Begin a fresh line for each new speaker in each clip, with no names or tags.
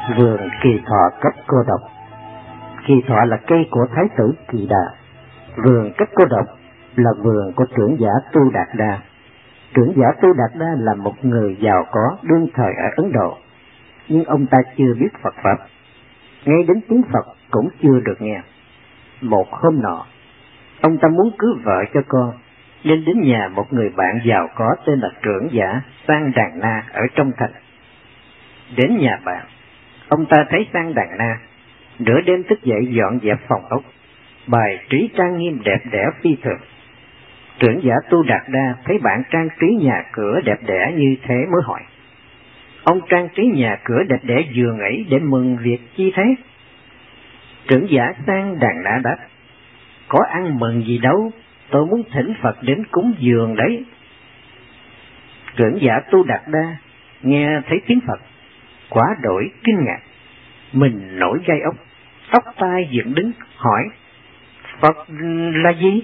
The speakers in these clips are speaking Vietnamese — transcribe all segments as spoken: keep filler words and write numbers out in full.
Vườn Kỳ Thọ cấp cô độc. Kỳ thọ là cây của Thái tử Kỳ Đà. Vườn cấp cô độc là vườn của trưởng giả Tu Đạt Đa. Trưởng giả Tu Đạt Đa là một người giàu có đương thời ở Ấn Độ, nhưng ông ta chưa biết Phật Pháp, ngay đến tiếng Phật cũng chưa được nghe. Một hôm nọ, ông ta muốn cưới vợ cho con, nên đến nhà một người bạn giàu có tên là trưởng giả Sang Đàn Na ở trong thành. Đến nhà bạn, ông ta thấy Sang Đàn Na nửa đêm thức dậy dọn dẹp phòng ốc, bài trí trang nghiêm đẹp đẽ phi thường. Trưởng giả Tu Đạt Đa thấy bạn trang trí nhà cửa đẹp đẽ như thế mới hỏi: ông trang trí nhà cửa đẹp đẽ giường ấy để mừng việc chi thế? Trưởng giả Sang Đàn Na đáp: có ăn mừng gì đâu, tôi muốn thỉnh Phật đến cúng dường đấy. Trưởng giả Tu Đạt Đa nghe thấy tiếng Phật, quá đổi kinh ngạc, mình nổi gai ốc, tóc tai dựng đứng, hỏi: Phật là gì?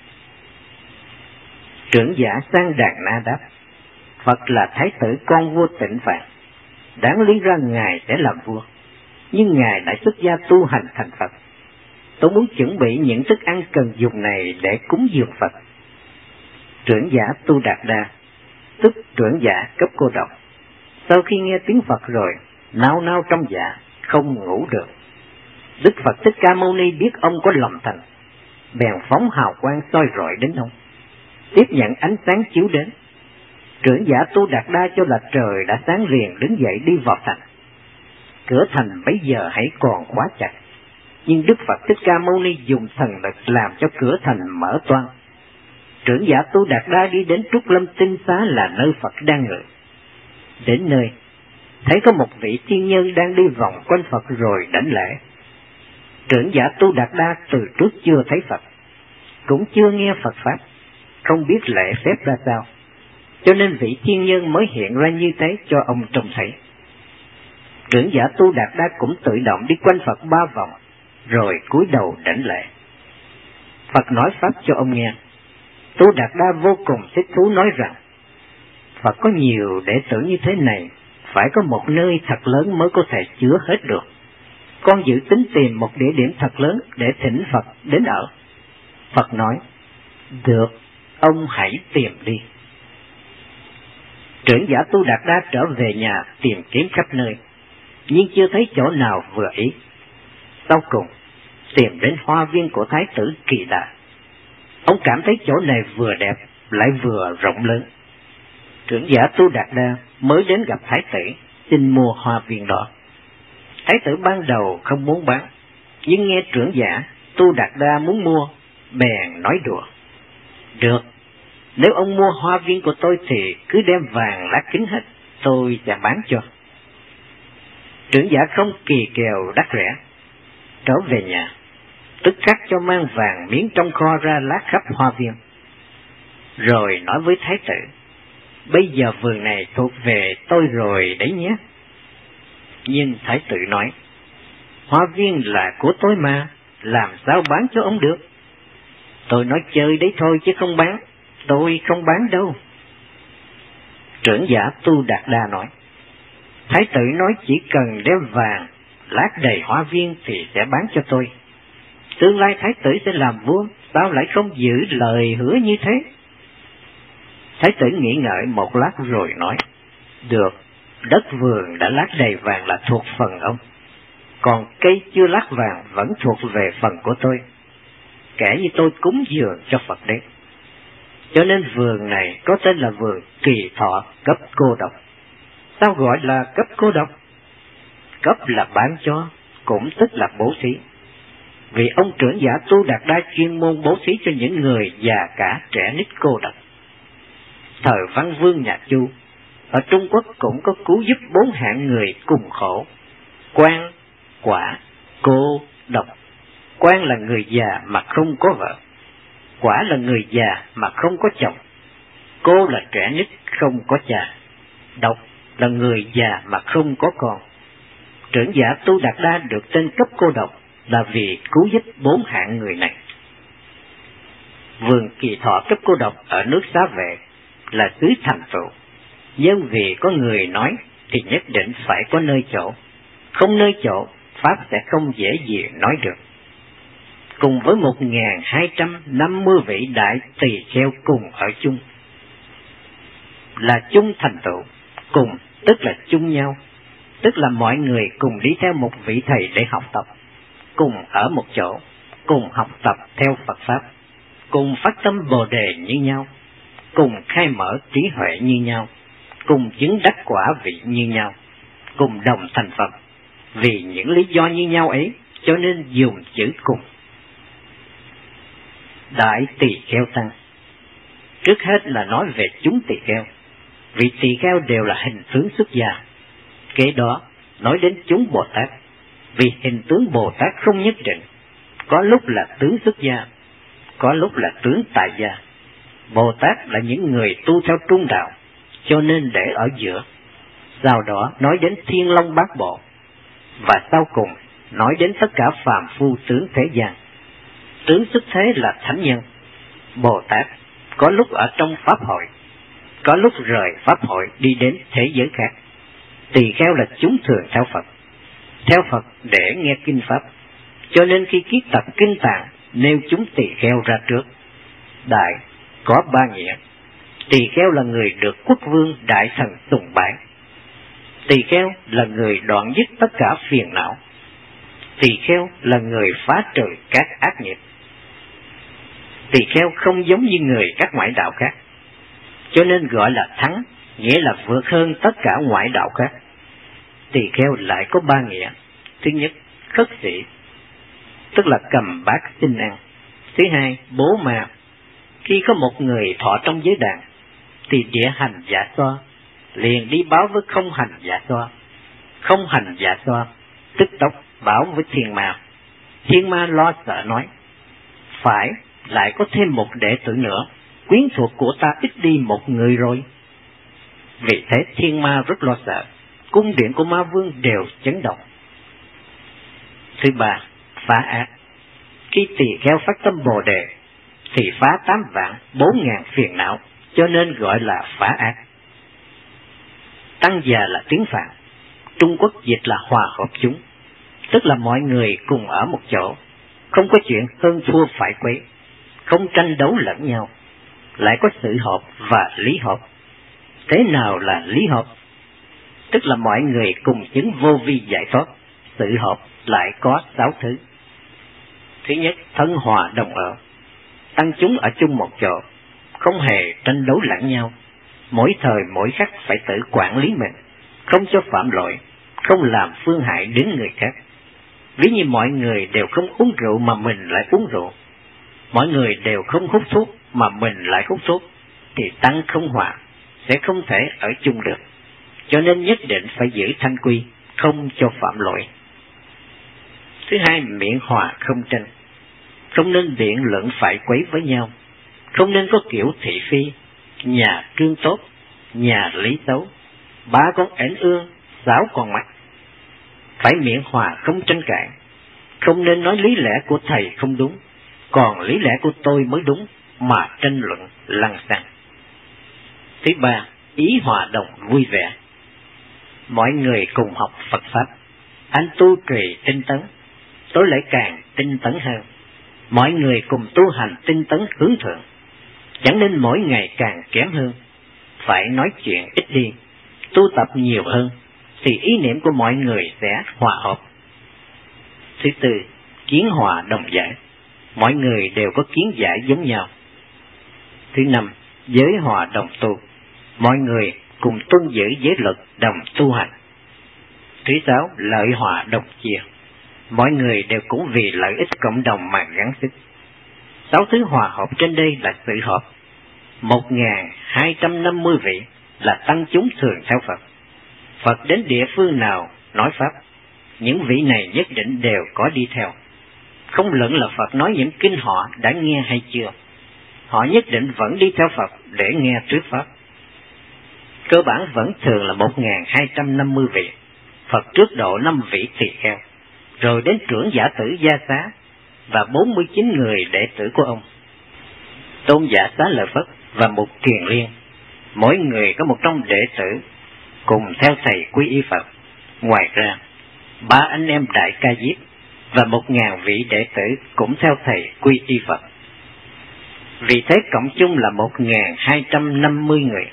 Trưởng giả Sang Đàn Na đáp: Phật là Thái tử con vua Tịnh Phạn, đáng lý ra Ngài sẽ làm vua, nhưng Ngài đã xuất gia tu hành thành Phật. Tôi muốn chuẩn bị những thức ăn cần dùng này để cúng dường Phật. Trưởng giả Tu Đạt Đa, tức trưởng giả cấp cô độc, sau khi nghe tiếng Phật rồi, nao nao trong dạ, không ngủ được. Đức Phật Thích Ca Mâu Ni biết ông có lòng thành, bèn phóng hào quang soi rọi đến ông, tiếp nhận ánh sáng chiếu đến. Trưởng giả Tu Đạt Đa cho là trời đã sáng liền đứng dậy đi vào thành. Cửa thành bấy giờ hãy còn khóa chặt, nhưng Đức Phật Thích Ca Mâu Ni dùng thần lực làm cho cửa thành mở toang. Trưởng giả Tu Đạt Đa đi đến Trúc Lâm Tinh Xá là nơi Phật đang ngự. Đến nơi, thấy có một vị thiên nhân đang đi vòng quanh Phật rồi đảnh lễ. Trưởng giả Tu Đạt Đa từ trước chưa thấy Phật, cũng chưa nghe Phật Pháp, không biết lễ phép ra sao, cho nên vị thiên nhân mới hiện ra như thế cho ông trông thấy. Trưởng giả Tu Đạt Đa cũng tự động đi quanh Phật ba vòng, rồi cúi đầu đảnh lễ. Phật nói Pháp cho ông nghe. Tu Đạt Đa vô cùng thích thú nói rằng: Phật có nhiều đệ tử như thế này, phải có một nơi thật lớn mới có thể chứa hết được. Con dự tính tìm một địa điểm thật lớn để thỉnh Phật đến ở. Phật nói: được, ông hãy tìm đi. Trưởng giả Tu Đạt Đa trở về nhà tìm kiếm khắp nơi, nhưng chưa thấy chỗ nào vừa ý. Sau cùng, tìm đến hoa viên của Thái tử Kỳ Đà. Ông cảm thấy chỗ này vừa đẹp, lại vừa rộng lớn. Trưởng giả Tu Đạt Đa mới đến gặp Thái tử, xin mua hoa viên đó. Thái tử ban đầu không muốn bán, nhưng nghe trưởng giả Tu Đạt Đa muốn mua, bèn nói đùa: được, nếu ông mua hoa viên của tôi thì cứ đem vàng lá kính hết, tôi sẽ bán cho. Trưởng giả không kỳ kèo đắt rẻ, trở về nhà, tức khắc cho mang vàng miếng trong kho ra lát khắp hoa viên, rồi nói với Thái tử: bây giờ vườn này thuộc về tôi rồi đấy nhé. Nhưng Thái tử nói: hoa viên là của tôi mà, làm sao bán cho ông được? Tôi nói chơi đấy thôi chứ không bán, tôi không bán đâu. Trưởng giả Tu Đạt Đa nói: Thái tử nói chỉ cần đem vàng lát đầy hoa viên thì sẽ bán cho tôi. Tương lai Thái tử sẽ làm vua, sao lại không giữ lời hứa như thế? Thái tử nghĩ ngợi một lát rồi nói: được, đất vườn đã lát đầy vàng là thuộc phần ông, còn cây chưa lát vàng vẫn thuộc về phần của tôi, kể như tôi cúng dường cho Phật đấy. Cho nên vườn này có tên là vườn Kỳ Thọ cấp cô độc. Sao gọi là cấp cô độc? Cấp là bán cho, cũng tức là bố thí. Vì ông trưởng giả Tu Đạt Đa chuyên môn bố thí cho những người già cả trẻ nít cô độc. Thời Văn Vương nhà Chu, ở Trung Quốc cũng có cứu giúp bốn hạng người cùng khổ: quan, quả, cô, độc. Quan là người già mà không có vợ, quả là người già mà không có chồng, cô là trẻ nít không có cha, độc là người già mà không có con. Trưởng giả Tu Đạt Đa được tên cấp cô độc là vì cứu giúp bốn hạng người này. Vườn Kỳ Thọ cấp cô độc ở nước Xá Vệ là xứ thành tựu, nhưng vì có người nói thì nhất định phải có nơi chỗ, không nơi chỗ, Pháp sẽ không dễ gì nói được. Cùng với một nghìn hai trăm năm mươi vị đại tỳ kheo cùng ở chung, là chung thành tựu, cùng tức là chung nhau, tức là mọi người cùng đi theo một vị thầy để học tập, cùng ở một chỗ, cùng học tập theo Phật Pháp, cùng phát tâm Bồ Đề như nhau, cùng khai mở trí huệ như nhau, cùng chứng đắc quả vị như nhau, cùng đồng thành Phật. Vì những lý do như nhau ấy, cho nên dùng chữ cùng. Đại tỳ kheo tăng, trước hết là nói về chúng tỳ kheo. Vì tỳ kheo đều là hình tướng xuất gia. Kế đó nói đến chúng Bồ Tát. Vì hình tướng Bồ Tát không nhất định, có lúc là tướng xuất gia, có lúc là tướng tại gia. Bồ Tát là những người tu theo trung đạo, cho nên để ở giữa. Sau đó nói đến Thiên Long Bát Bộ, và sau cùng nói đến tất cả phàm phu tướng thế gian. Tướng xuất thế là thánh nhân. Bồ Tát có lúc ở trong Pháp hội, có lúc rời Pháp hội đi đến thế giới khác. Tỳ kheo là chúng thường theo Phật, theo Phật để nghe kinh Pháp, cho nên khi kiết tập kinh tạng nêu chúng tỳ kheo ra trước. Đại có ba nghĩa. Tỳ kheo là người được quốc vương đại thần sùng bái. Tỳ kheo là người đoạn dứt tất cả phiền não. Tỳ kheo là người phá trừ các ác nghiệp. Tỳ kheo không giống như người các ngoại đạo khác, cho nên gọi là thắng, nghĩa là vượt hơn tất cả ngoại đạo khác. Tỳ kheo lại có ba nghĩa. Thứ nhất, khất sĩ, tức là cầm bát xin ăn. Thứ hai, bố mà. Khi có một người thọ trong giới đàn, thì địa hành dạ xoa liền đi báo với không hành dạ xoa. Không hành dạ xoa tức tốc báo với thiên ma. Thiên ma lo sợ nói, phải, lại có thêm một đệ tử nữa, quyến thuộc của ta ít đi một người rồi. Vì thế thiên ma rất lo sợ, cung điện của ma vương đều chấn động. Thứ ba, phá ác. Khi tỳ kheo phát tâm Bồ Đề, thì phá tám vạn bốn ngàn phiền não, cho nên gọi là phá ác. Tăng già là tiếng Phạn, Trung Quốc dịch là hòa hợp chúng, tức là mọi người cùng ở một chỗ, không có chuyện hơn thua phải quấy, không tranh đấu lẫn nhau, lại có sự hợp và lý hợp. Thế nào là lý hợp? Tức là mọi người cùng chứng vô vi giải thoát. Sự hợp lại có sáu thứ. Thứ nhất, thân hòa đồng ở. Tăng chúng ở chung một chỗ, không hề tranh đấu lẫn nhau, mỗi thời mỗi khắc phải tự quản lý mình, không cho phạm lỗi, không làm phương hại đến người khác. Ví như mọi người đều không uống rượu mà mình lại uống rượu, mọi người đều không hút thuốc mà mình lại hút thuốc, thì tăng không hòa, sẽ không thể ở chung được. Cho nên nhất định phải giữ thanh quy, không cho phạm lỗi. Thứ hai, miệng hòa không tranh. Không nên biện luận phải quấy với nhau, không nên có kiểu thị phi, nhà trương tốt, nhà lý xấu, ba con ẻn ương, sáu con mắt. Phải miệng hòa không tranh cãi, không nên nói lý lẽ của thầy không đúng, còn lý lẽ của tôi mới đúng, mà tranh luận lăng xăng. Thứ ba, ý hòa đồng vui vẻ. Mọi người cùng học Phật Pháp, anh tu trì tinh tấn, tôi lại càng tinh tấn hơn. Mọi người cùng tu hành tinh tấn hướng thượng, chẳng nên mỗi ngày càng kém hơn. Phải nói chuyện ít đi, tu tập nhiều hơn, thì ý niệm của mọi người sẽ hòa hợp. Thứ tư, kiến hòa đồng giải. Mọi người đều có kiến giải giống nhau. Thứ năm, giới hòa đồng tu. Mọi người cùng tuân giữ giới luật đồng tu hành. Thứ sáu, lợi hòa đồng chia. Mọi người đều cũng vì lợi ích cộng đồng mà gắng sức. Sáu thứ hòa hợp trên đây là sự hợp. Một nghìn hai trăm năm mươi vị là tăng chúng thường theo Phật. Phật đến địa phương nào nói Pháp, những vị này nhất định đều có đi theo. Không luận là Phật nói những kinh họ đã nghe hay chưa, họ nhất định vẫn đi theo Phật để nghe trước Pháp. Cơ bản vẫn thường là một nghìn hai trăm năm mươi vị. Phật trước độ năm vị tỳ kheo, rồi đến trưởng giả tử Gia Xá và bốn mươi chín người đệ tử của ông. Tôn giả Xá Lợi Phất và Mục Kiền Liên, mỗi người có một trăm đệ tử cùng theo thầy quy y Phật. Ngoài ra, ba anh em Đại Ca Diếp và một ngàn vị đệ tử cũng theo thầy quy y Phật. Vì thế cộng chung là một ngàn hai trăm năm mươi người.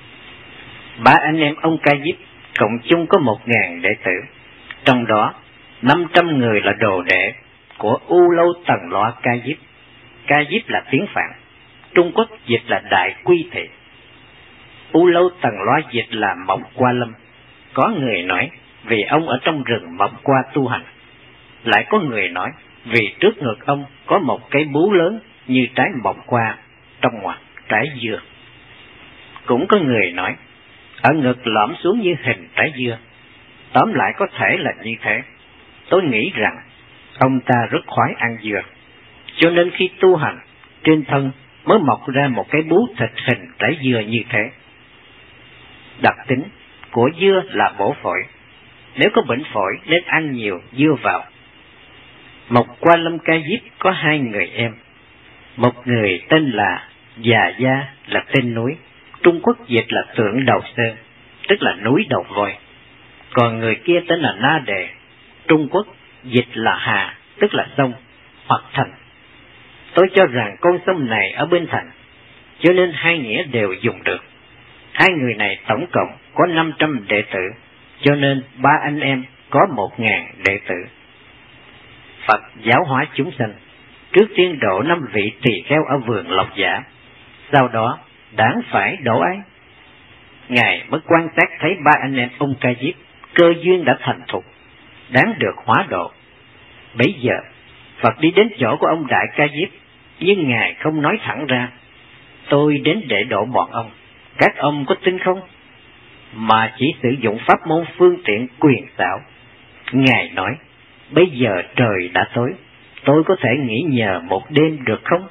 Ba anh em ông Ca Diếp cộng chung có một ngàn đệ tử, trong đó năm trăm người là đồ đệ của U Lâu Tần Loa Ca Diếp. Ca Diếp là tiếng Phạn, Trung Quốc dịch là Đại Quy Thị. U Lâu Tần Loa dịch là Mộc Qua Lâm. Có người nói vì ông ở trong rừng Mộc Qua tu hành. Lại có người nói vì trước ngực ông có một cái bú lớn như trái mộc qua, trong ngoặc trái dưa. Cũng có người nói ở ngực lõm xuống như hình trái dưa. Tóm lại có thể là như thế. Tôi nghĩ rằng ông ta rất khoái ăn dưa, cho nên khi tu hành trên thân mới mọc ra một cái bú thịt hình trái dưa như thế. Đặc tính của dưa là bổ phổi. Nếu có bệnh phổi nên ăn nhiều dưa vào. Mộc Qua Lâm Ca Diếp có hai người em. Một người tên là Già Gia, là tên núi, Trung Quốc dịch là Tượng Đầu Sơn, tức là núi đầu voi. Còn người kia tên là Na Đề, Trung Quốc dịch là Hà, tức là sông hoặc thành. Tôi cho rằng con sông này ở bên thành, cho nên hai nghĩa đều dùng được. Hai người này tổng cộng có năm trăm đệ tử, cho nên ba anh em có một ngàn đệ tử. Phật giáo hóa chúng sanh, trước tiên độ năm vị tỳ kheo ở vườn Lộc Giả, sau đó đáng phải độ ai. Ngài mới quan sát thấy ba anh em ông Ca Diếp cơ duyên đã thành thục, đáng được hóa độ. Bấy giờ Phật đi đến chỗ của ông Đại Ca Diếp, nhưng Ngài không nói thẳng ra, tôi đến để độ bọn ông, các ông có tin không? Mà chỉ sử dụng pháp môn phương tiện quyền xảo. Ngài nói, bây giờ trời đã tối, tôi có thể nghỉ nhờ một đêm được không?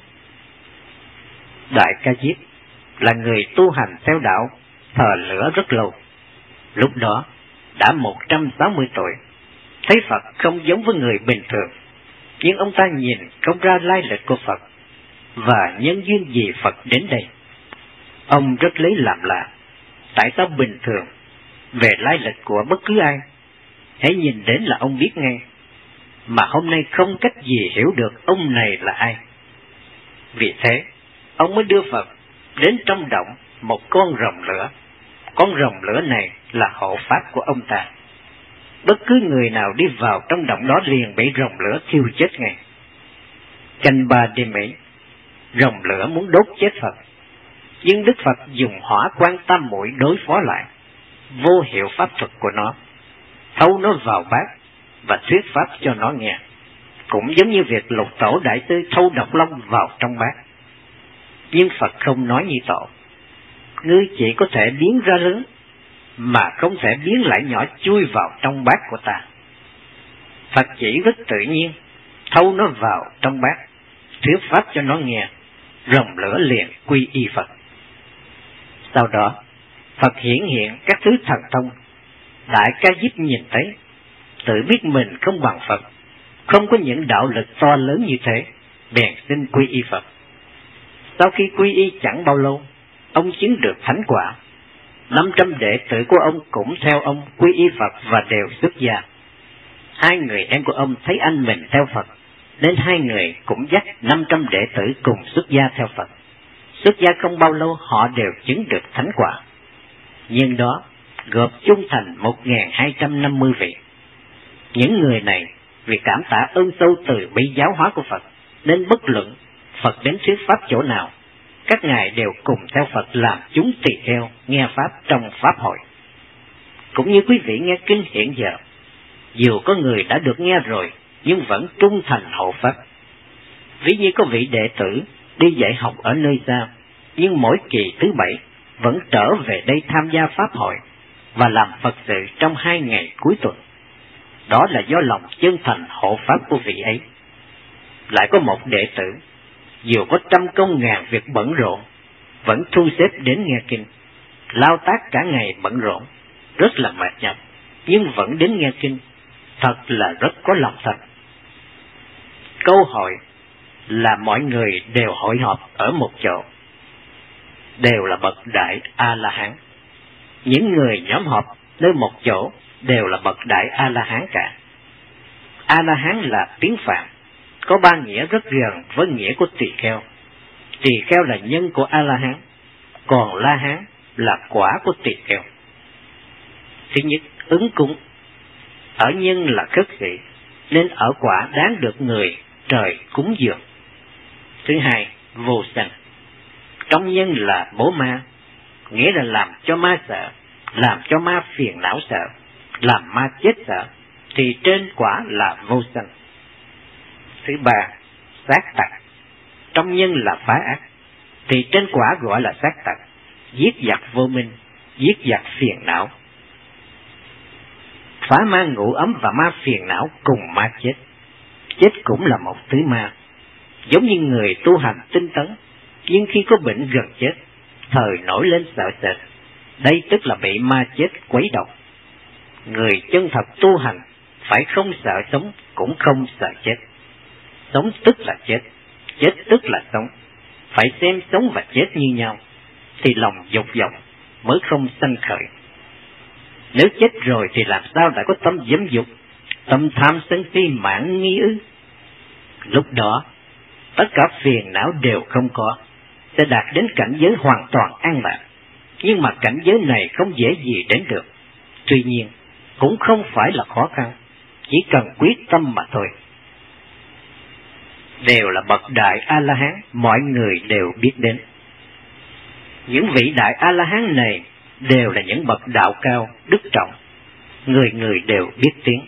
Đại Ca Diếp là người tu hành theo đạo thờ lửa rất lâu. Lúc đó đã một trăm sáu mươi tuổi, thấy Phật không giống với người bình thường, nhưng ông ta nhìn không ra lai lịch của Phật và nhân duyên gì Phật đến đây. Ông rất lấy làm lạ, tại sao bình thường về lai lịch của bất cứ ai, hãy nhìn đến là ông biết ngay, mà hôm nay không cách gì hiểu được ông này là ai. Vì thế, ông mới đưa Phật đến trong động một con rồng lửa. Con rồng lửa này là hộ pháp của ông ta. Bất cứ người nào đi vào trong động đó liền bị rồng lửa thiêu chết ngay. Canh ba đêm ấy, rồng lửa muốn đốt chết Phật, nhưng Đức Phật dùng hỏa quan tam muội đối phó lại, vô hiệu pháp thuật của nó, thâu nó vào bát và thuyết pháp cho nó nghe, cũng giống như việc Lục Tổ Đại Sư thâu độc long vào trong bát. Nhưng Phật không nói như Tổ, ngươi chỉ có thể biến ra lớn, mà không thể biến lại nhỏ chui vào trong bát của ta. Phật chỉ rất tự nhiên, thâu nó vào trong bát, thuyết pháp cho nó nghe, rồng lửa liền quy y Phật. Sau đó, Phật hiển hiện các thứ thần thông. Đại Ca Diếp nhìn thấy, tự biết mình không bằng Phật, không có những đạo lực to lớn như thế, bèn xin quy y Phật. Sau khi quy y chẳng bao lâu, ông chứng được thánh quả. Năm trăm đệ tử của ông cũng theo ông quy y Phật và đều xuất gia. Hai người em của ông thấy anh mình theo Phật, nên hai người cũng dắt năm trăm đệ tử cùng xuất gia theo Phật. Xuất gia không bao lâu họ đều chứng được thánh quả. Nhưng đó gộp chung thành một nghìn hai trăm năm mươi vị. Những người này vì cảm tạ ơn sâu từ bi giáo hóa của Phật, nên bất luận Phật đến thuyết pháp chỗ nào, các ngài đều cùng theo Phật làm chúng tỳ kheo nghe pháp trong pháp hội. Cũng như quý vị nghe kinh hiện giờ, dù có người đã được nghe rồi nhưng vẫn trung thành hộ pháp. Ví như có vị đệ tử đi dạy học ở nơi xa, nhưng mỗi kỳ thứ bảy vẫn trở về đây tham gia pháp hội và làm Phật sự trong hai ngày cuối tuần. Đó là do lòng chân thành hộ pháp của vị ấy. Lại có một đệ tử, dù có trăm công ngàn việc bận rộn, vẫn thu xếp đến nghe kinh, lao tác cả ngày bận rộn, rất là mệt nhọc, nhưng vẫn đến nghe kinh, thật là rất có lòng thành. Câu hội là mọi người đều hội họp ở một chỗ, đều là bậc đại A-la-hán. Những người nhóm họp nơi một chỗ đều là bậc đại A-la-hán cả. A-la-hán là tiếng Phạn, có ba nghĩa rất gần với nghĩa của tỳ kheo. Tỳ kheo là nhân của A-la-hán, còn La-hán là quả của tỳ kheo. Thứ nhất, ứng cúng. Ở nhân là khất sĩ, nên ở quả đáng được người trời cúng dường. Thứ hai, vô sanh. Trong nhân là bố ma, nghĩa là làm cho ma sợ, làm cho ma phiền não sợ, làm ma chết sợ, thì trên quả là vô sanh. Thứ ba, sát tặc. Trong nhân là phá ác, thì trên quả gọi là sát tặc, giết giặc vô minh, giết giặc phiền não. Phá ma ngủ ấm và ma phiền não cùng ma chết. Chết cũng là một thứ ma, giống như người tu hành tinh tấn, nhưng khi có bệnh gần chết, thời nổi lên sợ sệt. Đây tức là bị ma chết quấy động. Người chân thật tu hành phải không sợ sống, cũng không sợ chết. Sống tức là chết, chết tức là sống. Phải xem sống và chết như nhau, thì lòng dục vọng mới không sanh khởi. Nếu chết rồi thì làm sao lại có tâm dâm dục, tâm tham sân si mãn nghi ư? Lúc đó, tất cả phiền não đều không có, sẽ đạt đến cảnh giới hoàn toàn an lạc. Nhưng mà cảnh giới này không dễ gì đến được. Tuy nhiên, cũng không phải là khó khăn, chỉ cần quyết tâm mà thôi. Đều là bậc đại A-la-hán, mọi người đều biết đến. Những vị đại A-la-hán này đều là những bậc đạo cao, đức trọng, người người đều biết tiếng.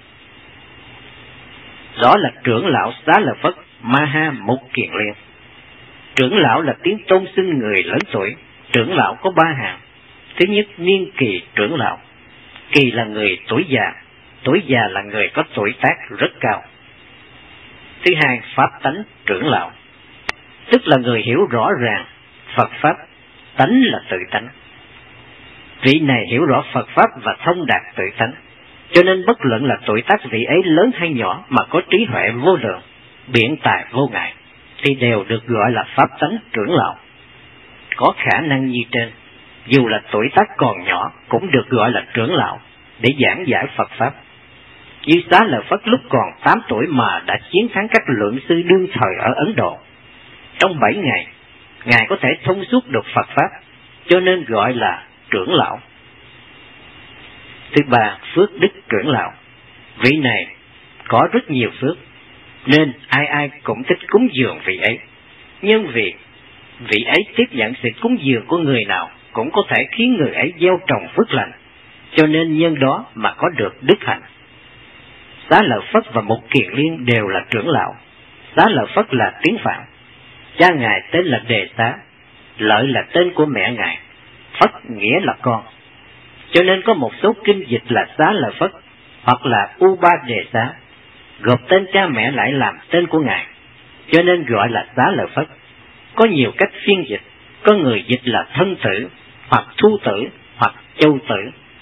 Đó là trưởng lão Xá Lợi Phất, Ma-ha Mục Kiền Liên. Trưởng lão là tiếng tôn xưng người lớn tuổi. Trưởng lão có ba hạng. Thứ nhất, niên kỳ trưởng lão. Kỳ là người tuổi già, tuổi già là người có tuổi tác rất cao. Thứ hai, pháp tánh trưởng lão, tức là người hiểu rõ ràng Phật pháp. Tánh là tự tánh. Vị này hiểu rõ Phật pháp và thông đạt tự tánh, cho nên bất luận là tuổi tác vị ấy lớn hay nhỏ mà có trí huệ vô lượng, biện tài vô ngại, thì đều được gọi là pháp tánh trưởng lão. Có khả năng như trên, dù là tuổi tác còn nhỏ cũng được gọi là trưởng lão để giảng giải Phật pháp. Như Xá Lợi Phất lúc còn tám tuổi mà đã chiến thắng các lượng sư đương thời ở Ấn Độ. Trong bảy ngày, Ngài có thể thông suốt được Phật pháp, cho nên gọi là trưởng lão. Thứ ba, phước đức trưởng lão. Vị này có rất nhiều phước, nên ai ai cũng thích cúng dường vị ấy. Nhưng vì vị ấy tiếp nhận sự cúng dường của người nào cũng có thể khiến người ấy gieo trồng phước lành, cho nên nhân đó mà có được đức hạnh. Xá Lợi Phất và Mục Kiền Liên đều là trưởng lão. Xá Lợi Phất là tiếng Phạn, cha Ngài tên là Đề Xá, Lợi là tên của mẹ Ngài, Phất nghĩa là con. Cho nên có một số kinh dịch là Xá Lợi Phất hoặc là U Ba Đề Xá, gộp tên cha mẹ lại làm tên của Ngài, cho nên gọi là Xá Lợi Phất. Có nhiều cách phiên dịch, có người dịch là thân tử, hoặc thu tử, hoặc châu tử.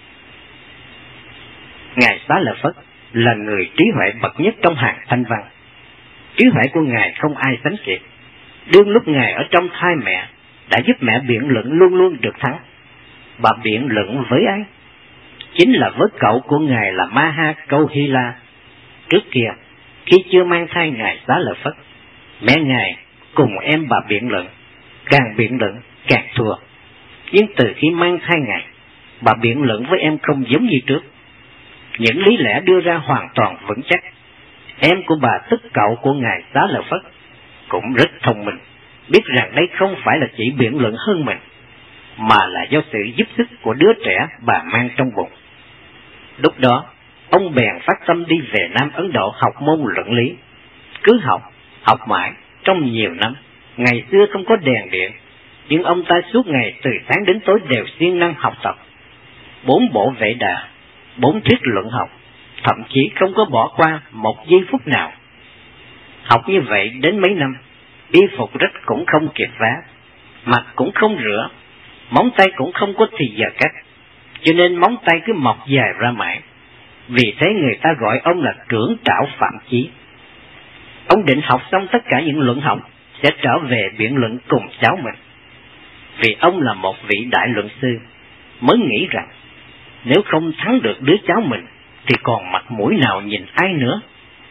Ngài Xá Lợi Phất là người trí huệ bậc nhất trong hàng thanh văn. Trí huệ của Ngài không ai sánh kịp. Đương lúc Ngài ở trong thai mẹ, đã giúp mẹ biện luận luôn luôn được thắng. Bà biện luận với ai? Chính là với cậu của Ngài là Ma-ha Câu Hy La. Trước kia, khi chưa mang thai Ngài Xá Lợi Phất, mẹ Ngài cùng em bà biện luận, càng biện luận càng thua. Nhưng từ khi mang thai Ngài, bà biện luận với em không giống như trước. Những lý lẽ đưa ra hoàn toàn vững chắc. Em của bà tức cậu của Ngài Xá Lợi Phất cũng rất thông minh, biết rằng đây không phải là chỉ biện luận hơn mình, mà là do sự giúp sức của đứa trẻ bà mang trong bụng. Lúc đó, ông bèn phát tâm đi về Nam Ấn Độ học môn luận lý. Cứ học, học mãi, trong nhiều năm. Ngày xưa không có đèn điện, nhưng ông ta suốt ngày từ sáng đến tối đều siêng năng học tập. Bốn bộ Vệ Đà, bốn thuyết luận học, thậm chí không có bỏ qua một giây phút nào. Học như vậy đến mấy năm, y phục rách cũng không kịp vá, mặt cũng không rửa, móng tay cũng không có thì giờ cắt, cho nên móng tay cứ mọc dài ra mãi. Vì thế người ta gọi ông là trưởng trảo Phạm Chí. Ông định học xong tất cả những luận học sẽ trở về biện luận cùng cháu mình. Vì ông là một vị đại luận sư, mới nghĩ rằng nếu không thắng được đứa cháu mình thì còn mặt mũi nào nhìn ai nữa,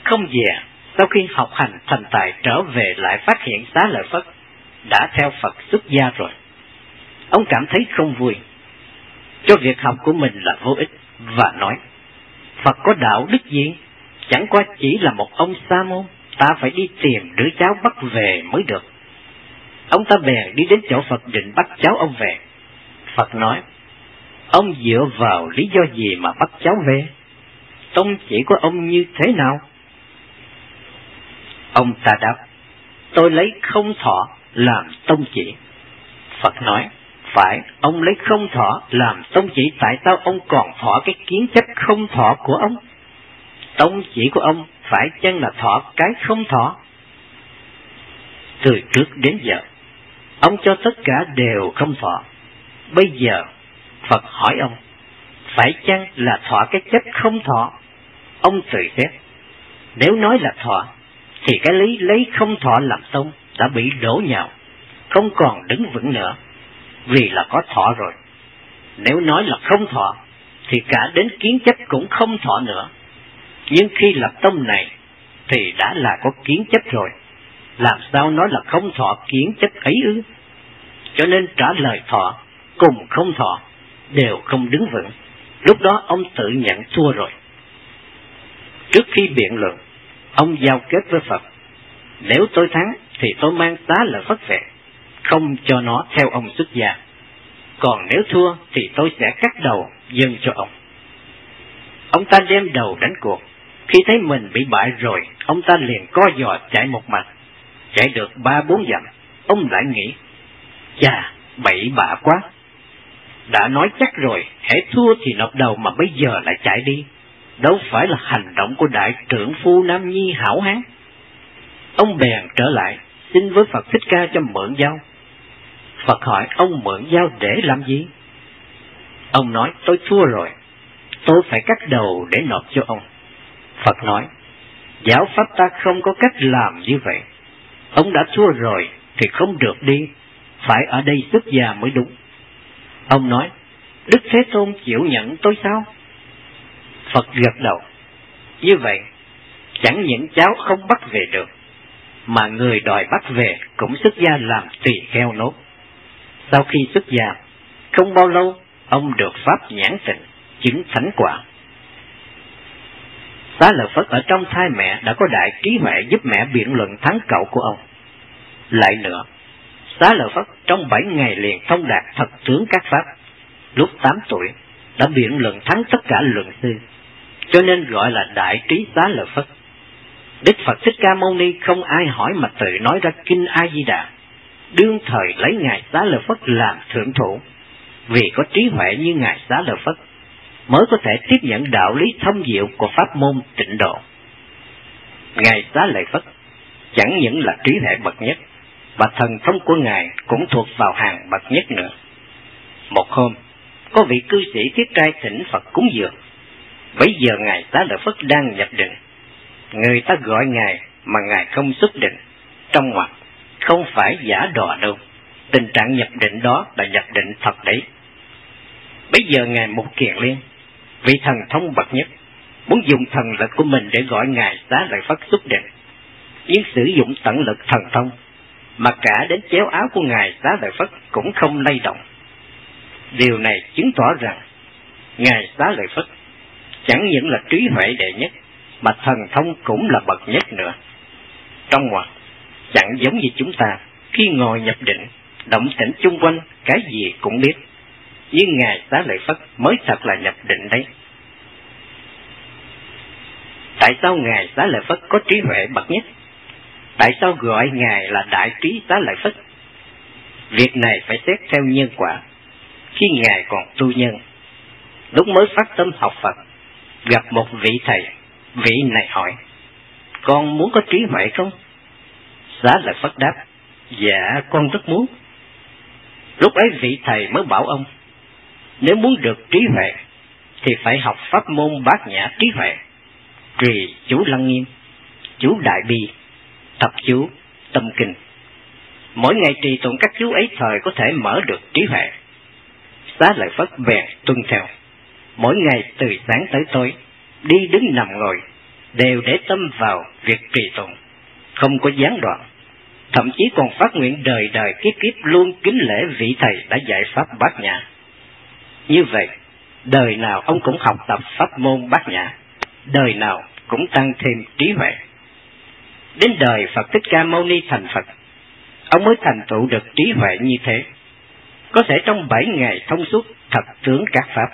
Không về, sau khi học hành thành tài trở về lại phát hiện Xá Lợi Phất đã theo Phật xuất gia rồi. Ông cảm thấy không vui, cho việc học của mình là vô ích, và nói, Phật có đạo đức gì? Chẳng qua chỉ là một ông sa môn, ta phải đi tìm đứa cháu bắt về mới được. Ông ta bèn đi đến chỗ Phật định bắt cháu ông về. Phật nói, ông dựa vào lý do gì mà bắt cháu về? Tông chỉ của ông như thế nào? Ông ta đáp, tôi lấy không thọ làm tông chỉ. Phật nói, phải, ông lấy không thọ làm tông chỉ, tại sao ông còn thọ cái kiến chấp không thọ của ông? Tông chỉ của ông phải chăng là thọ cái không thọ? Từ trước đến giờ, ông cho tất cả đều không thọ. Bây giờ, Phật hỏi ông, phải chăng là thọ cái chấp không thọ? Ông tự xét, nếu nói là thọ, thì cái lý lấy không thọ làm tông đã bị đổ nhào, không còn đứng vững nữa, vì là có thọ rồi. Nếu nói là không thọ, thì cả đến kiến chấp cũng không thọ nữa. Nhưng khi lập tông này, thì đã là có kiến chấp rồi, làm sao nói là không thọ kiến chấp ấy ư? Cho nên trả lời thọ cùng không thọ đều không đứng vững. Lúc đó ông tự nhận thua rồi. Trước khi biện luận, ông giao kết với Phật, nếu tôi thắng thì tôi mang Xá Lợi Phất về, không cho nó theo ông xuất gia. Còn nếu thua thì tôi sẽ cắt đầu dâng cho ông. Ông ta đem đầu đánh cuộc. Khi thấy mình bị bại rồi, ông ta liền co giò chạy một mạch. Chạy được ba bốn dặm, ông lại nghĩ, chà, bậy bạ quá. Đã nói chắc rồi, hễ thua thì nộp đầu mà bây giờ lại chạy đi. Đâu phải là hành động của đại trưởng phu Nam Nhi hảo hán. Ông bèn trở lại, xin với Phật Thích Ca cho mượn dao. Phật hỏi ông mượn dao để làm gì? Ông nói, tôi thua rồi, tôi phải cắt đầu để nộp cho ông. Phật nói, giáo pháp ta không có cách làm như vậy. Ông đã thua rồi thì không được đi, phải ở đây xuất gia mới đúng. Ông nói, Đức Thế Tôn chịu nhận tôi sao? Phật gật đầu. Như vậy, chẳng những cháu không bắt về được, mà người đòi bắt về cũng xuất gia làm tỳ kheo nốt. Sau khi xuất gia, không bao lâu, ông được pháp nhãn tịnh, chứng thánh quả. Xá Lợi Phất ở trong thai mẹ đã có đại trí huệ giúp mẹ biện luận thắng cậu của ông. Lại nữa, Xá Lợi Phất trong bảy ngày liền thông đạt thật tướng các pháp. Lúc tám tuổi, đã biện luận thắng tất cả luận sư, cho nên gọi là đại trí Xá Lợi Phất. Đức Phật Thích Ca Mâu Ni không ai hỏi mà tự nói ra kinh A Di Đà, đương thời lấy ngài Xá Lợi Phất làm thượng thủ, vì có trí huệ như ngài Xá Lợi Phất mới có thể tiếp nhận đạo lý thâm diệu của pháp môn Tịnh Độ. Ngài Xá Lợi Phất chẳng những là trí huệ bậc nhất, và thần thông của ngài cũng thuộc vào hàng bậc nhất nữa. Một hôm, có vị cư sĩ thiết trai thỉnh Phật cúng dường. Bấy giờ ngài Xá Lợi Phất đang nhập định. Người ta gọi ngài mà ngài không xuất định, trong ngoặc không phải giả đò đâu. Tình trạng nhập định đó là nhập định thật đấy. Bây giờ ngài Mục Kiền Liên, vị thần thông bậc nhất, muốn dùng thần lực của mình để gọi ngài Xá Lợi Phất xuất định, nhưng sử dụng tận lực thần thông, mà cả đến chéo áo của ngài Xá Lợi Phất cũng không lay động. Điều này chứng tỏ rằng ngài Xá Lợi Phất chẳng những là trí huệ đệ nhất, mà thần thông cũng là bậc nhất nữa. Trong ngoặc, chẳng giống như chúng ta, khi ngồi nhập định, động tĩnh chung quanh, cái gì cũng biết. Nhưng ngài Xá Lợi Phất mới thật là nhập định đấy. Tại sao ngài Xá Lợi Phất có trí huệ bậc nhất? Tại sao gọi ngài là đại trí Xá Lợi Phất? Việc này phải xét theo nhân quả. Khi ngài còn tu nhân, lúc mới phát tâm học Phật, gặp một vị thầy, vị này hỏi, con muốn có trí huệ không? Xá Lợi Phất đáp, dạ con rất muốn. Lúc ấy vị thầy mới bảo ông, nếu muốn được trí huệ thì phải học pháp môn Bát Nhã trí huệ, trì chú Lăng Nghiêm, chú Đại Bi, tập chú Tâm Kinh. Mỗi ngày trì tụng các chú ấy thời có thể mở được trí huệ. Xá Lợi Phất bèn tuân theo. Mỗi ngày từ sáng tới tối, đi đứng nằm ngồi, đều để tâm vào việc trì tụng, không có gián đoạn, thậm chí còn phát nguyện đời đời kiếp kiếp luôn kính lễ vị thầy đã dạy pháp Bát Nhã. Như vậy, đời nào ông cũng học tập pháp môn Bát Nhã, đời nào cũng tăng thêm trí huệ. Đến đời Phật Thích Ca Mâu Ni thành Phật, ông mới thành tựu được trí huệ như thế, có thể trong bảy ngày thông suốt thập tướng các pháp.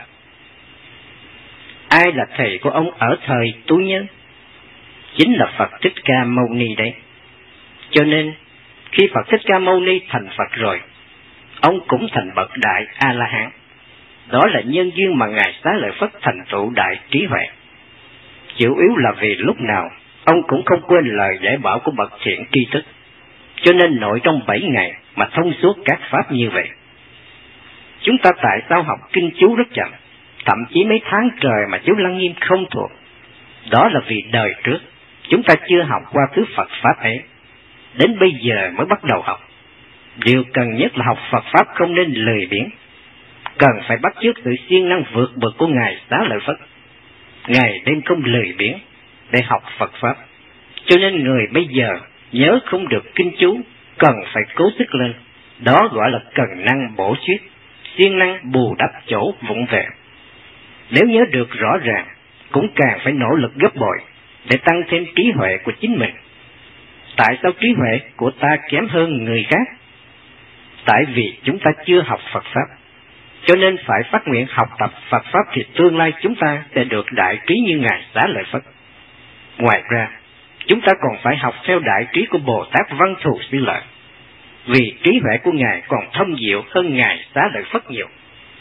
Ai là thầy của ông ở thời Tu Nhân? Chính là Phật Thích Ca Mâu Ni đấy. Cho nên, khi Phật Thích Ca Mâu Ni thành Phật rồi, ông cũng thành bậc đại A-la-hán. Đó là nhân duyên mà Ngài Xá Lợi Phất thành tựu đại trí huệ. Chủ yếu là vì lúc nào ông cũng không quên lời dạy bảo của bậc thiện tri thức, cho nên nội trong bảy ngày mà thông suốt các pháp như vậy. Chúng ta tại sao học kinh chú rất chậm, thậm chí mấy tháng trời mà chú Lăng Nghiêm không thuộc? Đó là vì đời trước chúng ta chưa học qua thứ Phật pháp ấy, đến bây giờ mới bắt đầu học. Điều cần nhất là học Phật pháp không nên lười biếng, cần phải bắt chước sự siêng năng vượt bậc của Ngài Xá Lợi Phất. Ngài đêm không lười biếng để học Phật pháp, cho nên người bây giờ nhớ không được kinh chú, cần phải cố sức lên. Đó gọi là cần năng bổ suyết, siêng năng bù đắp chỗ vụng về. Nếu nhớ được rõ ràng, cũng càng phải nỗ lực gấp bội để tăng thêm trí huệ của chính mình. Tại sao trí huệ của ta kém hơn người khác? Tại vì chúng ta chưa học Phật pháp, cho nên phải phát nguyện học tập Phật pháp thì tương lai chúng ta sẽ được đại trí như Ngài Xá Lợi Phất. Ngoài ra, chúng ta còn phải học theo đại trí của Bồ Tát Văn Thù Sư Lợi, vì trí huệ của Ngài còn thâm diệu hơn Ngài Xá Lợi Phất nhiều.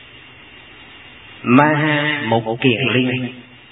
Maha Một Kiền Liên.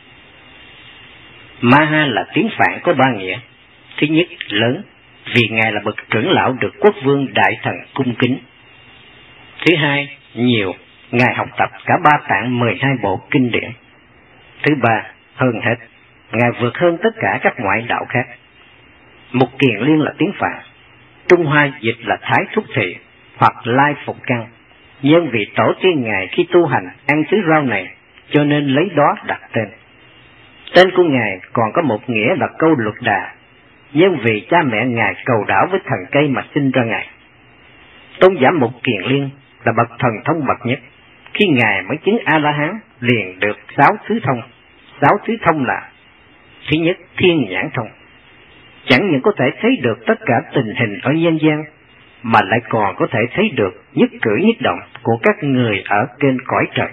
Maha là tiếng Phạn có ba nghĩa. Thứ nhất, lớn, vì Ngài là bậc trưởng lão được quốc vương đại thần cung kính. Thứ hai, nhiều, Ngài học tập cả ba tạng mười hai bộ kinh điển. Thứ ba, hơn hết, Ngài vượt hơn tất cả các ngoại đạo khác. Một Kiền Liên là tiếng Phạn, Trung Hoa dịch là Thái Thúc Thị hoặc Lai Phục Căn. Nhưng vì tổ tiên Ngài khi tu hành ăn thứ rau này, cho nên lấy đó đặt tên. Tên của Ngài còn có một nghĩa là Câu Luật Đà, nhưng vì cha mẹ Ngài cầu đảo với thần cây mà sinh ra Ngài. Tôn giả Một Kiền Liên là bậc thần thông bậc nhất. Khi Ngài mới chứng A-la-hán liền được sáu thứ thông. Sáu thứ thông là: thứ nhất, thiên nhãn thông, chẳng những có thể thấy được tất cả tình hình ở nhân gian, mà lại còn có thể thấy được nhất cử nhất động của các người ở trên cõi trời.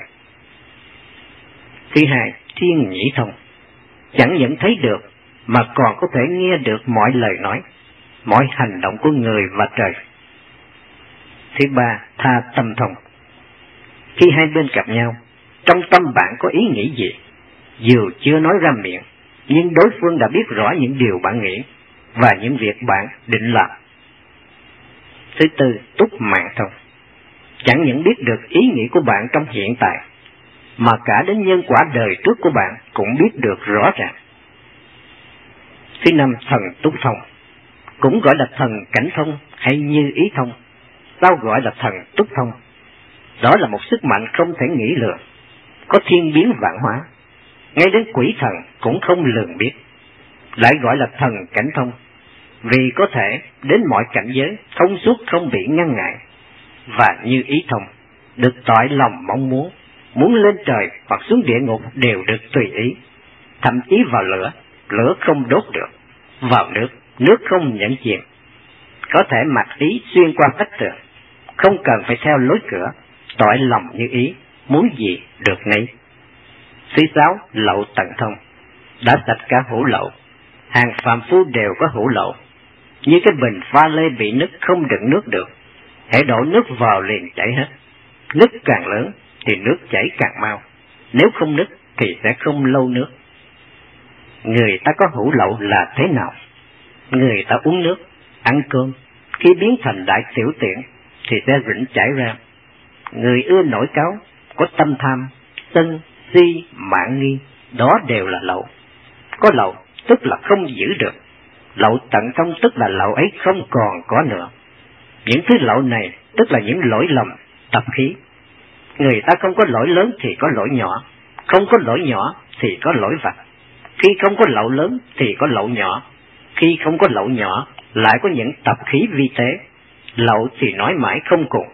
Thứ hai, thiên nhĩ thông, chẳng những thấy được mà còn có thể nghe được mọi lời nói, mọi hành động của người và trời. Thứ ba, tha tâm thông, khi hai bên gặp nhau, trong tâm bạn có ý nghĩ gì, dù chưa nói ra miệng, nhưng đối phương đã biết rõ những điều bạn nghĩ và những việc bạn định làm. Thứ tư, túc mạng thông, chẳng những biết được ý nghĩ của bạn trong hiện tại, mà cả đến nhân quả đời trước của bạn cũng biết được rõ ràng. Thứ năm, thần túc thông, cũng gọi là thần cảnh thông hay như ý thông. Sao gọi là thần túc thông? Đó là một sức mạnh không thể nghĩ lường, có thiên biến vạn hóa, ngay đến quỷ thần cũng không lường biết. Lại gọi là thần cảnh thông, vì có thể đến mọi cảnh giới, thông suốt không bị ngăn ngại. Và như ý thông, được tỏi lòng mong muốn, muốn lên trời hoặc xuống địa ngục đều được tùy ý. Thậm chí vào lửa, lửa không đốt được, vào nước, nước không nhận chìm. Có thể mặc ý xuyên qua vách tường, không cần phải theo lối cửa, tỏi lòng như ý, muốn gì được nấy. Thứ sáu, lậu tận thông, đã sạch cả hữu lậu, hàng phàm phu đều có hữu lậu. Như cái bình pha lê bị nứt không đựng nước được, hãy đổ nước vào liền chảy hết. Nước càng lớn thì nước chảy càng mau, nếu không nứt thì sẽ không lâu nước. Người ta có hữu lậu là thế nào? Người ta uống nước, ăn cơm, khi biến thành đại tiểu tiện thì sẽ rỉnh chảy ra. Người ưa nổi cáu, có tâm tham, sân, si, mạn nghi, đó đều là lậu. Có lậu tức là không giữ được, lậu tận thông tức là lậu ấy không còn có nữa. Những thứ lậu này tức là những lỗi lầm, tập khí. Người ta không có lỗi lớn thì có lỗi nhỏ, không có lỗi nhỏ thì có lỗi vặt, Khi không có lậu lớn thì có lậu nhỏ, khi không có lậu nhỏ lại có những tập khí vi tế, lậu thì nói mãi không cùng.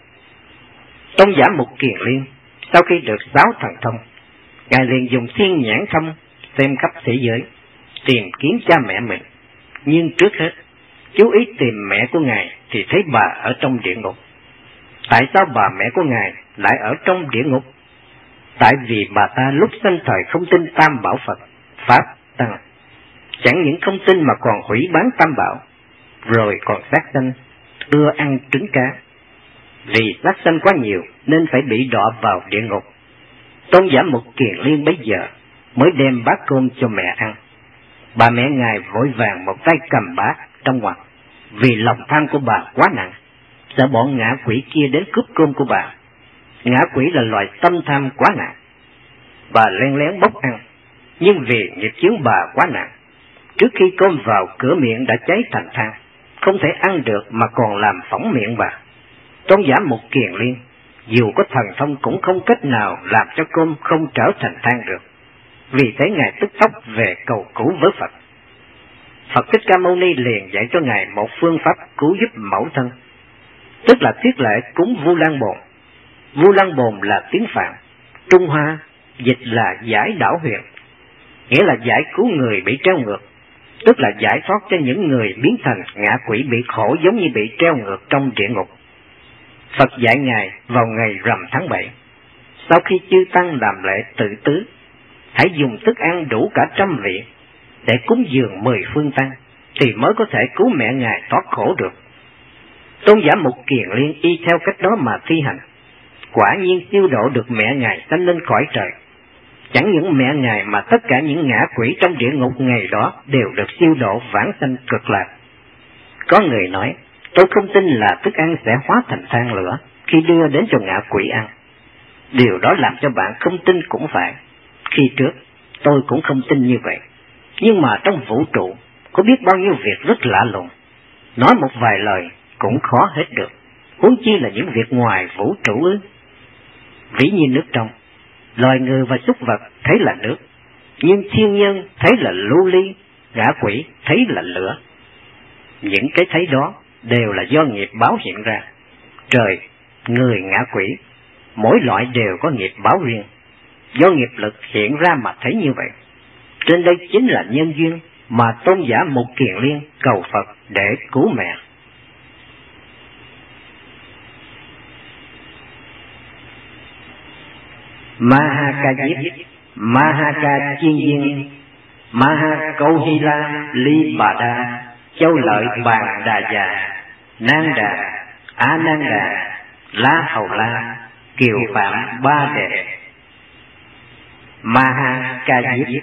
Tôn giả Mục Kiền Liên sau khi được sáu thần thông, ngài liền dùng thiên nhãn thông xem khắp thế giới, tìm kiếm cha mẹ mình. Nhưng trước hết, chú ý tìm mẹ của ngài thì thấy bà ở trong địa ngục. Tại sao bà mẹ của ngài lại ở trong địa ngục? Tại vì bà ta lúc sanh thời không tin Tam Bảo Phật, Pháp, Tăng. Chẳng những không tin mà còn hủy bán Tam Bảo, rồi còn sát sanh, ưa ăn trứng cá. Vì sát sanh quá nhiều nên phải bị đọa vào địa ngục. Tôn giả Mục Kiền Liên bấy giờ mới đem bát cơm cho mẹ ăn. Bà mẹ ngài vội vàng một tay cầm bát trong ngoặc, vì lòng tham của bà quá nặng, sợ bọn ngã quỷ kia đến cướp cơm của bà. Ngã quỷ là loài tâm tham quá nặng. Bà len lén bốc ăn, nhưng vì nghiệp chướng bà quá nặng, trước khi cơm vào cửa miệng đã cháy thành than, không thể ăn được mà còn làm phỏng miệng bà. Tôn giả Mục Kiền Liên dù có thần thông cũng không cách nào làm cho cơm không trở thành than được. Vì thế ngài tức tốc về cầu cứu với Phật. Phật Thích Ca Mâu Ni liền dạy cho ngài một phương pháp cứu giúp mẫu thân, tức là thiết lễ cúng Vu Lan Bồn. Vu Lan Bồn là tiếng Phạn, Trung Hoa dịch là giải đảo huyền, nghĩa là giải cứu người bị treo ngược, tức là giải thoát cho những người biến thành ngạ quỷ bị khổ giống như bị treo ngược trong địa ngục. Phật dạy ngài vào ngày rằm tháng bảy, sau khi chư tăng làm lễ tự tứ, hãy dùng thức ăn đủ cả trăm vị để cúng dường mười phương tăng, thì mới có thể cứu mẹ ngài thoát khổ được. Tôn giả Mục Kiền Liên y theo cách đó mà thi hành, quả nhiên siêu độ được mẹ ngài sanh lên cõi trời. Chẳng những mẹ ngài mà tất cả những ngã quỷ trong địa ngục ngày đó đều được siêu độ vãng sanh cực lạc. Có người nói, tôi không tin là thức ăn sẽ hóa thành than lửa khi đưa đến cho ngạ quỷ ăn. Điều đó làm cho bạn không tin cũng phải. Khi trước, tôi cũng không tin như vậy. Nhưng mà trong vũ trụ, có biết bao nhiêu việc rất lạ lùng. Nói một vài lời cũng khó hết được, huống chi là những việc ngoài vũ trụ ư. Ví như nước trong, loài người và súc vật thấy là nước, nhưng thiên nhân thấy là lưu ly, ngã quỷ thấy là lửa. Những cái thấy đó đều là do nghiệp báo hiện ra. Trời, người, ngã quỷ, mỗi loại đều có nghiệp báo riêng, do nghiệp lực hiện ra mà thấy như vậy. Trên đây chính là nhân duyên mà tôn giả Mục Kiền Liên cầu Phật để cứu mẹ. Mahakajip, Mahaka Chiên Viên, Maha Câu Hy La, Ly Bà Đa, Châu Lợi Bàn Đà Già, Nan Đà, Á Nan Đà, La Hầu La, Kiều Phạm Ba Đệ. Mahakajip.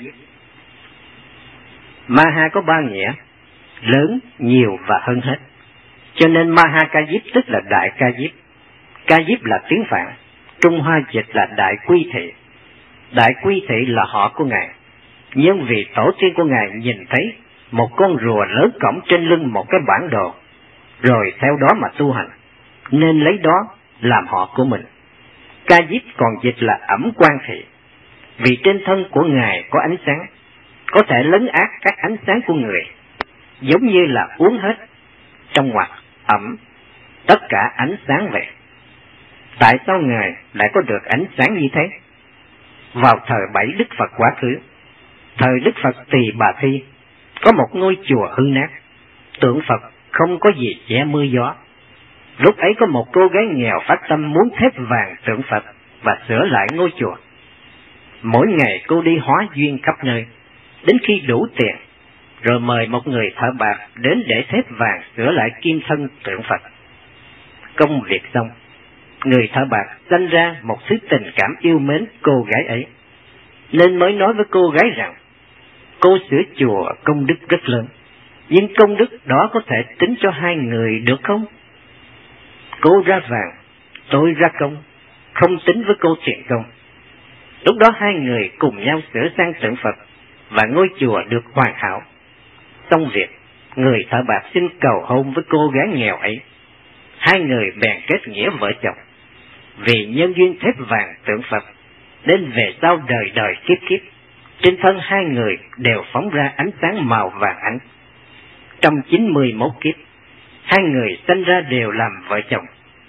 Maha có ba nghĩa, lớn, nhiều và hơn hết. Cho nên Mahakajip tức là đại ca diếp. Ca diếp là tiếng Phạn, Trung Hoa dịch là đại quy thị. Đại quy thị là họ của ngài, nhưng vì tổ tiên của ngài nhìn thấy một con rùa lớn cõng trên lưng một cái bản đồ, rồi theo đó mà tu hành, nên lấy đó làm họ của mình. Ca diếp còn dịch là ẩm quan thị, vì trên thân của ngài có ánh sáng, có thể lấn át các ánh sáng của người, giống như là uống hết trong ngoặc ẩm tất cả ánh sáng vậy. Tại sao ngài lại có được ánh sáng như thế? Vào thời bảy Đức Phật quá khứ, thời Đức Phật Tỳ Bà Thi, có một ngôi chùa hư nát, tượng Phật không có gì che mưa gió. Lúc ấy có một cô gái nghèo phát tâm muốn thép vàng tượng Phật và sửa lại ngôi chùa. Mỗi ngày cô đi hóa duyên khắp nơi, đến khi đủ tiền, rồi mời một người thợ bạc đến để thép vàng sửa lại kim thân tượng Phật. Công việc xong, người thợ bạc sanh ra một thứ tình cảm yêu mến cô gái ấy, nên mới nói với cô gái rằng, cô sửa chùa công đức rất lớn, nhưng công đức đó có thể tính cho hai người được không? Cô ra vàng, tôi ra công, không tính với cô tiền công. Lúc đó hai người cùng nhau sửa sang tượng Phật và ngôi chùa được hoàn hảo. Xong việc, người thợ bạc xin cầu hôn với cô gái nghèo ấy. Hai người bèn kết nghĩa vợ chồng. Vì nhân duyên thép vàng tượng Phật, nên về sau đời đời kiếp kiếp, Trên thân hai người đều phóng ra ánh sáng màu vàng ánh. Trong chín mươi mốt kiếp, hai người sinh ra đều làm vợ chồng.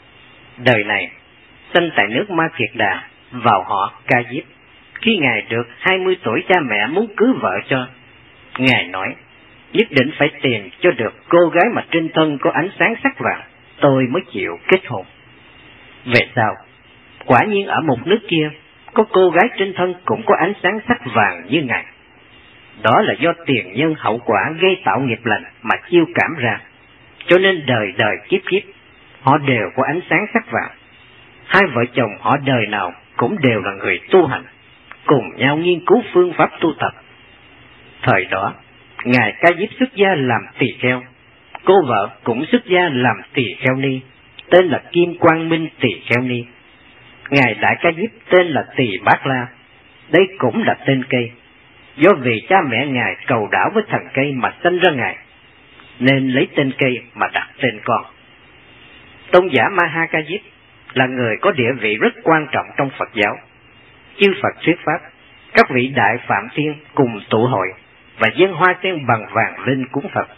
Đời này, sinh tại nước Ma Kiệt Đà, vào họ Ca Diếp. Khi Ngài được hai mươi tuổi, cha mẹ muốn cưới vợ cho. Ngài nói, nhất định phải tìm cho được cô gái mà trên thân có ánh sáng sắc vàng, tôi mới chịu kết hôn. Về sau, quả nhiên ở một nước kia, có cô gái trên thân cũng có ánh sáng sắc vàng như Ngài. Đó là do tiền nhân hậu quả gây tạo nghiệp lành mà chiêu cảm ra, cho nên đời đời kiếp kiếp, họ đều có ánh sáng sắc vàng. Hai vợ chồng họ đời nào cũng đều là người tu hành, cùng nhau nghiên cứu phương pháp tu tập. Thời đó, Ngài Ca Diếp xuất gia làm tỳ kheo, cô vợ cũng xuất gia làm tỳ kheo ni, tên là Kim Quang Minh tỳ kheo ni. Ngài Đại Ca Diếp tên là Tỳ Bát La, đây cũng là tên cây, do vì cha mẹ Ngài cầu đảo với thần cây mà sinh ra Ngài, nên lấy tên cây mà đặt tên con. Tôn giả Ma Ha Ca Diếp là người có địa vị rất quan trọng trong Phật giáo. Chư Phật thuyết pháp, các vị đại phạm thiên cùng tụ hội và dâng hoa sen bằng vàng lên cúng Phật.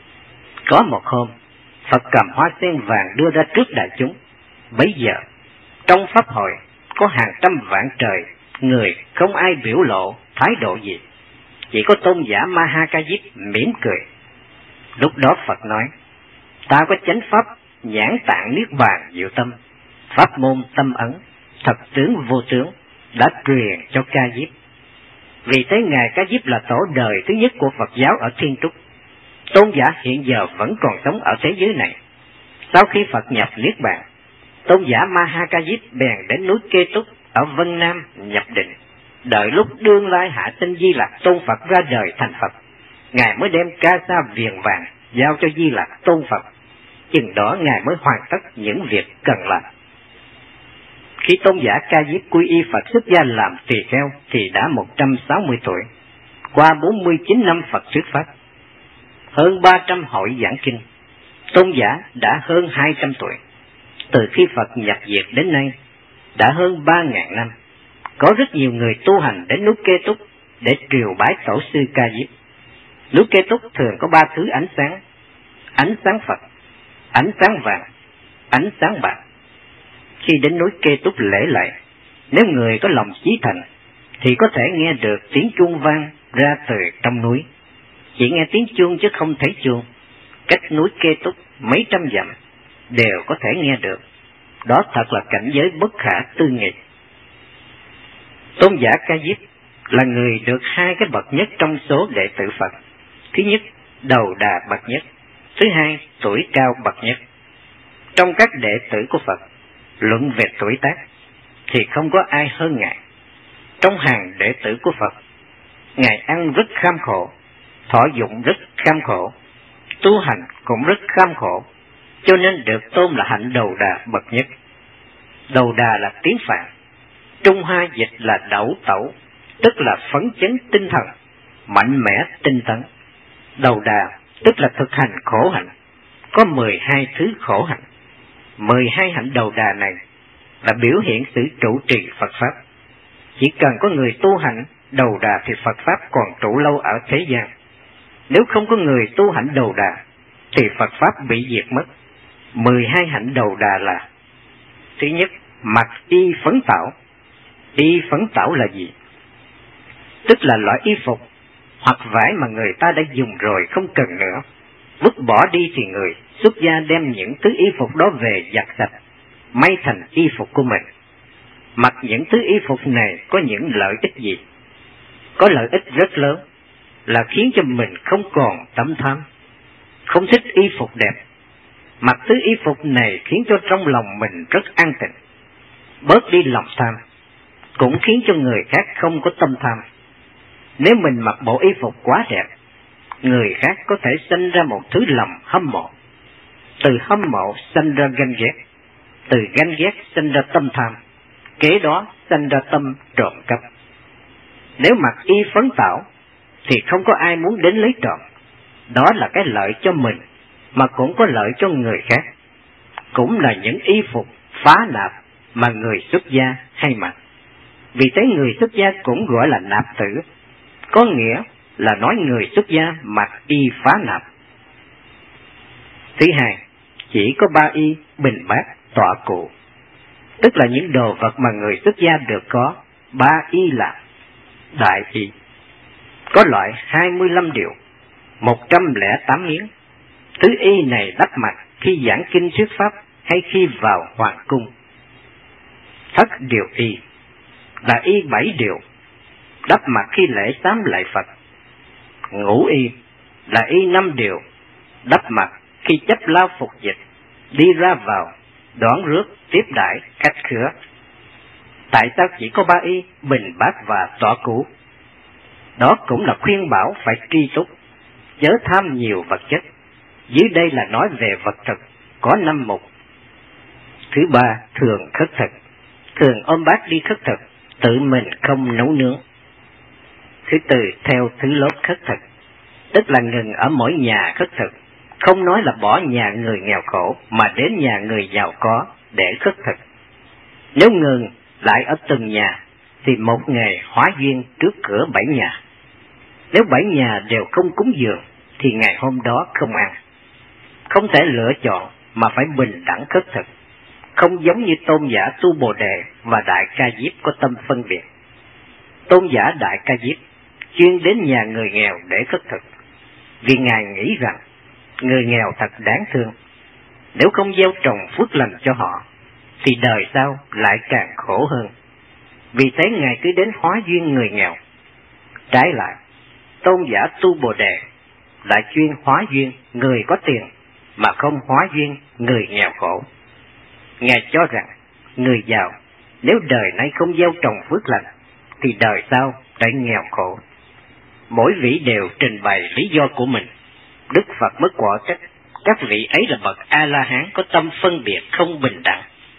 Có một hôm, Phật cầm hoa sen vàng đưa ra trước đại chúng. Bấy giờ, trong pháp hội có hàng trăm vạn trời người, không ai biểu lộ thái độ gì, chỉ có tôn giả Ma Ha Ca Diếp mỉm cười. Lúc đó Phật nói, ta có chánh pháp nhãn tạng niết bàn diệu tâm, pháp môn tâm ấn, thật tướng vô tướng, đã truyền cho Ca Diếp. Vì thế Ngài Ca Diếp là tổ đời thứ nhất của Phật giáo ở Thiên Trúc. Tôn giả hiện giờ vẫn còn sống ở thế giới này. Sau khi Phật nhập niết bàn, tôn giả Ma Ha Ca Diếp bèn đến núi Kê Túc ở Vân Nam nhập định, đợi lúc đương lai hạ sinh Di Lặc Tôn Phật ra đời thành Phật, Ngài mới đem ca sa viền vàng giao cho Di Lặc Tôn Phật. Chừng đó Ngài mới hoàn tất những việc cần làm. Khi tôn giả Ca Diếp quy y Phật xuất gia làm tỳ kheo thì đã một trăm sáu mươi tuổi, qua bốn mươi chín năm Phật thuyết pháp, hơn ba trăm hội giảng kinh, tôn giả đã hơn hai trăm tuổi. Từ khi Phật nhập diệt đến nay, đã hơn ba ngàn năm, có rất nhiều người tu hành đến núi Kê Túc để triều bái tổ sư Ca Diếp. Núi Kê Túc thường có ba thứ ánh sáng: ánh sáng Phật, ánh sáng vàng, ánh sáng bạc. Khi đến núi Kê Túc lễ lạy, nếu người có lòng chí thành, thì có thể nghe được tiếng chuông vang ra từ trong núi. Chỉ nghe tiếng chuông chứ không thấy chuông. Cách núi Kê Túc mấy trăm dặm đều có thể nghe được. Đó thật là cảnh giới bất khả tư nghị. Tôn giả Ca Diếp là người được hai cái bậc nhất trong số đệ tử Phật. Thứ nhất, đầu đà bậc nhất. Thứ hai, tuổi cao bậc nhất. Trong các đệ tử của Phật, luận về tuổi tác thì không có ai hơn Ngài. Trong hàng đệ tử của Phật, Ngài ăn rất kham khổ, thọ dụng rất kham khổ, tu hành cũng rất kham khổ, cho nên được tôn là hạnh đầu đà bậc nhất. Đầu đà là tiếng Phạn, Trung Hoa dịch là đẩu tẩu, tức là phấn chấn tinh thần, mạnh mẽ tinh tấn. Đầu đà tức là thực hành khổ hạnh, có mười hai thứ khổ hạnh. Mười hai hạnh đầu đà này là biểu hiện sự trụ trì Phật Pháp. Chỉ cần có người tu hành đầu đà thì Phật Pháp còn trụ lâu ở thế gian. Nếu không có người tu hạnh đầu đà thì Phật Pháp bị diệt mất. Mười hai hạnh đầu đà là: thứ nhất, mặc y phấn tảo. Y phấn tảo là gì? Tức là loại y phục hoặc vải mà người ta đã dùng rồi không cần nữa, vứt bỏ đi thì người xuất gia đem những thứ y phục đó về giặt sạch, may thành y phục của mình. Mặc những thứ y phục này có những lợi ích gì? Có lợi ích rất lớn, là khiến cho mình không còn tâm tham, không thích y phục đẹp. Mặc thứ y phục này khiến cho trong lòng mình rất an tịnh, bớt đi lòng tham, cũng khiến cho người khác không có tâm tham. Nếu mình mặc bộ y phục quá đẹp, người khác có thể sinh ra một thứ lòng hâm mộ. Từ hâm mộ sinh ra ganh ghét, từ ganh ghét sinh ra tâm tham, kế đó sinh ra tâm trộm cắp. Nếu mặc y phấn tảo thì không có ai muốn đến lấy trộm. Đó là cái lợi cho mình mà cũng có lợi cho người khác. Cũng là những y phục phá nạp mà người xuất gia hay mặc. Vì thế người xuất gia cũng gọi là nạp tử. có nghĩa là nói người xuất gia mặc y phá nạp. Thứ hai, chỉ có ba y bình bát tọa cụ, tức là những đồ vật mà người xuất gia được có. Ba y là đại y, có loại hai mươi lăm điều, một trăm lẻ tám miếng. Thứ y này đắp mặt khi giảng kinh thuyết pháp hay khi vào hoàng cung. Thất điều y là y bảy điều, đắp mặt khi lễ sám lạy Phật. Ngũ y là y năm điều, đắp mặt khi chấp lao phục dịch, đi ra vào, đón rước, tiếp đãi, khách khứa. Tại sao chỉ có ba y bình bát và tọa cụ? Đó cũng là khuyên bảo phải tri túc, chớ tham nhiều vật chất. Dưới đây là nói về vật thực, có năm mục. Thứ ba, thường khất thực, thường ôm bát đi khất thực, tự mình không nấu nướng. Thứ tư, theo thứ lốt khất thực, tức là ngừng ở mỗi nhà khất thực, không nói là bỏ nhà người nghèo khổ mà đến nhà người giàu có để khất thực. Nếu ngừng lại ở từng nhà thì một ngày hóa duyên trước cửa bảy nhà. Nếu bảy nhà đều không cúng dường thì ngày hôm đó không ăn. Không thể lựa chọn mà phải bình đẳng khất thực, không giống như tôn giả Tu Bồ Đề và Đại Ca Diếp có tâm phân biệt. Tôn giả Đại Ca Diếp chuyên đến nhà người nghèo để khất thực, vì Ngài nghĩ rằng người nghèo thật đáng thương. Nếu không gieo trồng phước lành cho họ, thì đời sau lại càng khổ hơn. Vì thế Ngài cứ đến hóa duyên người nghèo. Trái lại, tôn giả Tu Bồ Đề lại chuyên hóa duyên người có tiền, mà không hóa duyên người nghèo khổ. Ngài cho rằng người giàu nếu đời nay không gieo trồng phước lành, thì đời sau lại nghèo khổ. Mỗi vị đều trình bày lý do của mình. Đức Phật mới quả trách các vị ấy là bậc A-la-hán có tâm phân biệt không bình đẳng.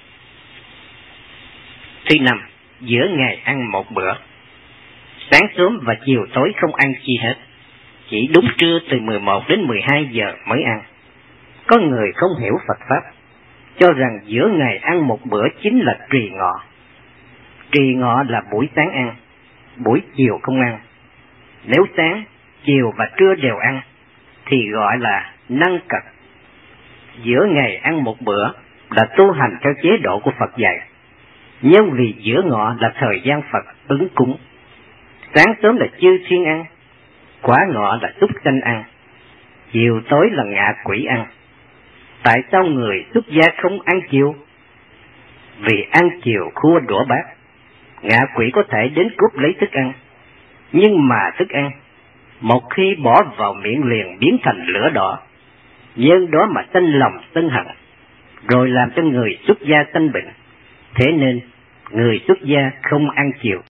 Thứ năm, giữa ngày ăn một bữa. Sáng sớm và chiều tối không ăn chi hết, chỉ đúng trưa từ mười một đến mười hai giờ mới ăn. Có người không hiểu Phật Pháp, cho rằng giữa ngày ăn một bữa chính là trì ngọ. Trì ngọ là buổi sáng ăn, buổi chiều không ăn. Nếu sáng, chiều và trưa đều ăn, thì gọi là năng cật. Giữa ngày ăn một bữa là tu hành theo chế độ của Phật dạy, nhưng vì giữa ngọ là thời gian Phật ứng cúng. Sáng sớm là chư thiên ăn, quả ngọ là súc sanh ăn, chiều tối là ngạ quỷ ăn. Tại sao người xuất gia không ăn chiều? Vì ăn chiều khua đũa bát, ngạ quỷ có thể đến cướp lấy thức ăn. Nhưng mà thức ăn, một khi bỏ vào miệng liền biến thành lửa đỏ, nhân đó mà sanh lòng sân hận, rồi làm cho người xuất gia sanh bệnh. Thế nên, người xuất gia không ăn chiều.